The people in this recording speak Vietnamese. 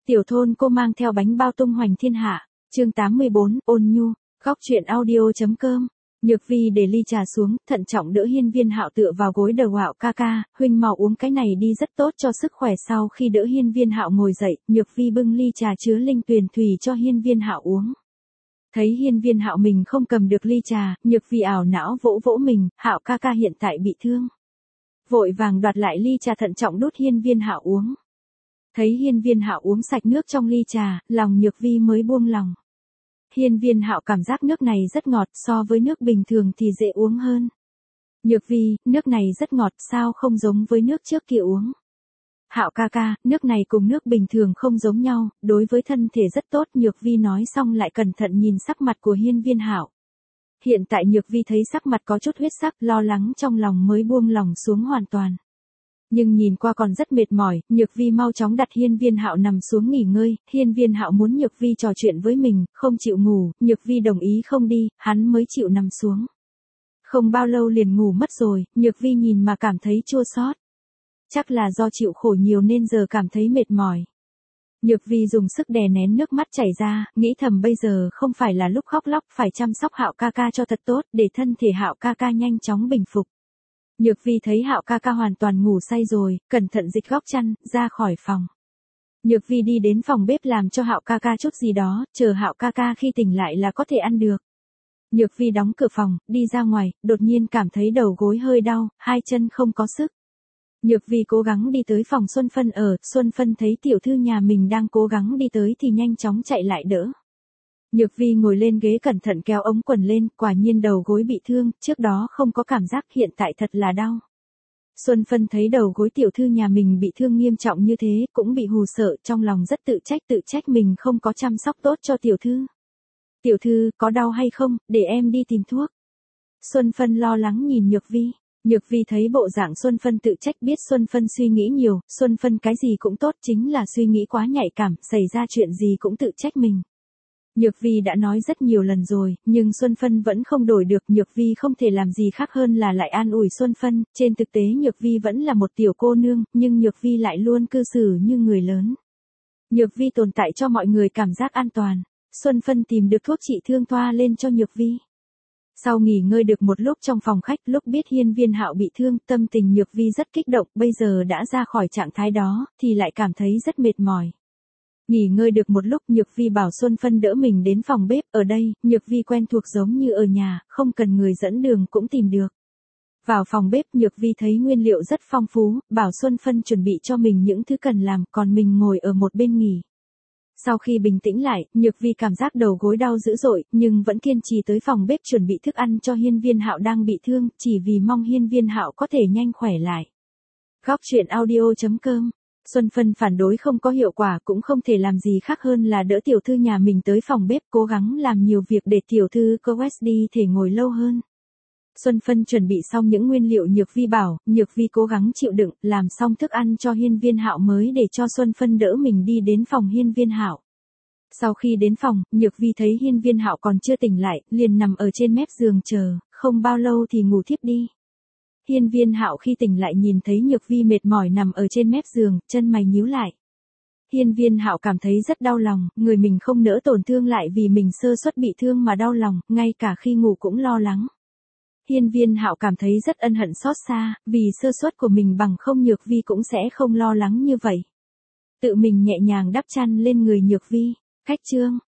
Tiểu thôn cô mang theo bánh bao tung hoành thiên hạ. Chương 84, ôn nhu. Góc truyện audio.com. Nhược Vi để ly trà xuống, thận trọng đỡ Hiên Viên Hạo tựa vào gối đầu Hạo ca ca, huynh mau uống cái này đi, rất tốt cho sức khỏe. Sau khi đỡ Hiên Viên Hạo ngồi dậy, Nhược Vi bưng ly trà chứa linh tuyền thủy cho Hiên Viên Hạo uống. Thấy Hiên Viên Hạo mình không cầm được ly trà, Nhược Vi ảo não vỗ vỗ mình, Hạo ca ca hiện tại bị thương. Vội vàng đoạt lại ly trà, thận trọng đút Hiên Viên Hạo uống. Thấy Hiên Viên Hạo uống sạch nước trong ly trà, lòng Nhược Vi mới buông lòng. Hiên Viên Hạo cảm giác nước này rất ngọt, so với nước bình thường thì dễ uống hơn. Nhược Vi, nước này rất ngọt, sao không giống với nước trước kia uống? Hạo ca ca, nước này cùng nước bình thường không giống nhau, đối với thân thể rất tốt. Nhược Vi nói xong lại cẩn thận nhìn sắc mặt của Hiên Viên Hạo. Hiện tại Nhược Vi thấy sắc mặt có chút huyết sắc, lo lắng trong lòng mới buông lòng xuống hoàn toàn. Nhưng nhìn qua còn rất mệt mỏi, Nhược Vi mau chóng đặt Hiên Viên Hạo nằm xuống nghỉ ngơi. Hiên Viên Hạo muốn Nhược Vi trò chuyện với mình, không chịu ngủ, Nhược Vi đồng ý không đi, hắn mới chịu nằm xuống. Không bao lâu liền ngủ mất rồi, Nhược Vi nhìn mà cảm thấy chua xót. Chắc là do chịu khổ nhiều nên giờ cảm thấy mệt mỏi. Nhược Vi dùng sức đè nén nước mắt chảy ra, nghĩ thầm bây giờ không phải là lúc khóc lóc, phải chăm sóc Hạo ca ca cho thật tốt, để thân thể Hạo ca ca nhanh chóng bình phục. Nhược Vi thấy Hạo ca ca hoàn toàn ngủ say rồi, cẩn thận dịch góc chăn, ra khỏi phòng. Nhược Vi đi đến phòng bếp làm cho Hạo ca ca chút gì đó, chờ Hạo ca ca khi tỉnh lại là có thể ăn được. Nhược Vi đóng cửa phòng, đi ra ngoài, đột nhiên cảm thấy đầu gối hơi đau, hai chân không có sức. Nhược Vi cố gắng đi tới phòng Xuân Phân ở, Xuân Phân thấy tiểu thư nhà mình đang cố gắng đi tới thì nhanh chóng chạy lại đỡ. Nhược Vi ngồi lên ghế cẩn thận kéo ống quần lên, quả nhiên đầu gối bị thương, trước đó không có cảm giác, hiện tại thật là đau. Xuân Phân thấy đầu gối tiểu thư nhà mình bị thương nghiêm trọng như thế, cũng bị hù sợ, trong lòng rất tự trách mình không có chăm sóc tốt cho tiểu thư. Tiểu thư, có đau hay không, để em đi tìm thuốc. Xuân Phân lo lắng nhìn Nhược Vi. Nhược Vi thấy bộ dạng Xuân Phân tự trách, biết Xuân Phân suy nghĩ nhiều, Xuân Phân cái gì cũng tốt, chính là suy nghĩ quá nhạy cảm, xảy ra chuyện gì cũng tự trách mình. Nhược Vi đã nói rất nhiều lần rồi, nhưng Xuân Phân vẫn không đổi được. Nhược Vi không thể làm gì khác hơn là lại an ủi Xuân Phân. Trên thực tế Nhược Vi vẫn là một tiểu cô nương, nhưng Nhược Vi lại luôn cư xử như người lớn. Nhược Vi tồn tại cho mọi người cảm giác an toàn. Xuân Phân tìm được thuốc trị thương thoa lên cho Nhược Vi. Sau nghỉ ngơi được một lúc trong phòng khách, lúc biết Hiên Viên Hạo bị thương, tâm tình Nhược Vi rất kích động, bây giờ đã ra khỏi trạng thái đó, thì lại cảm thấy rất mệt mỏi. Nghỉ ngơi được một lúc, Nhược Vi bảo Xuân Phân đỡ mình đến phòng bếp, ở đây, Nhược Vi quen thuộc giống như ở nhà, không cần người dẫn đường cũng tìm được. Vào phòng bếp, Nhược Vi thấy nguyên liệu rất phong phú, bảo Xuân Phân chuẩn bị cho mình những thứ cần làm, còn mình ngồi ở một bên nghỉ. Sau khi bình tĩnh lại, Nhược Vi cảm giác đầu gối đau dữ dội, nhưng vẫn kiên trì tới phòng bếp chuẩn bị thức ăn cho Hiên Viên Hạo đang bị thương, chỉ vì mong Hiên Viên Hạo có thể nhanh khỏe lại. Góc truyện audio.com. Xuân Phân phản đối không có hiệu quả, cũng không thể làm gì khác hơn là đỡ tiểu thư nhà mình tới phòng bếp, cố gắng làm nhiều việc để tiểu thư Quest thể ngồi lâu hơn. Xuân Phân chuẩn bị xong những nguyên liệu Nhược Vi bảo, Nhược Vi cố gắng chịu đựng, làm xong thức ăn cho Hiên Viên Hạo mới để cho Xuân Phân đỡ mình đi đến phòng Hiên Viên Hạo. Sau khi đến phòng, Nhược Vi thấy Hiên Viên Hạo còn chưa tỉnh lại, liền nằm ở trên mép giường chờ, không bao lâu thì ngủ thiếp đi. Hiên Viên Hạo khi tỉnh lại nhìn thấy Nhược Vi mệt mỏi nằm ở trên mép giường, chân mày nhíu lại. Hiên Viên Hạo cảm thấy rất đau lòng, người mình không nỡ tổn thương lại vì mình sơ suất bị thương mà đau lòng, ngay cả khi ngủ cũng lo lắng. Hiên Viên Hạo cảm thấy rất ân hận xót xa, vì sơ suất của mình bằng không Nhược Vi cũng sẽ không lo lắng như vậy. Tự mình nhẹ nhàng đắp chăn lên người Nhược Vi. Cách chương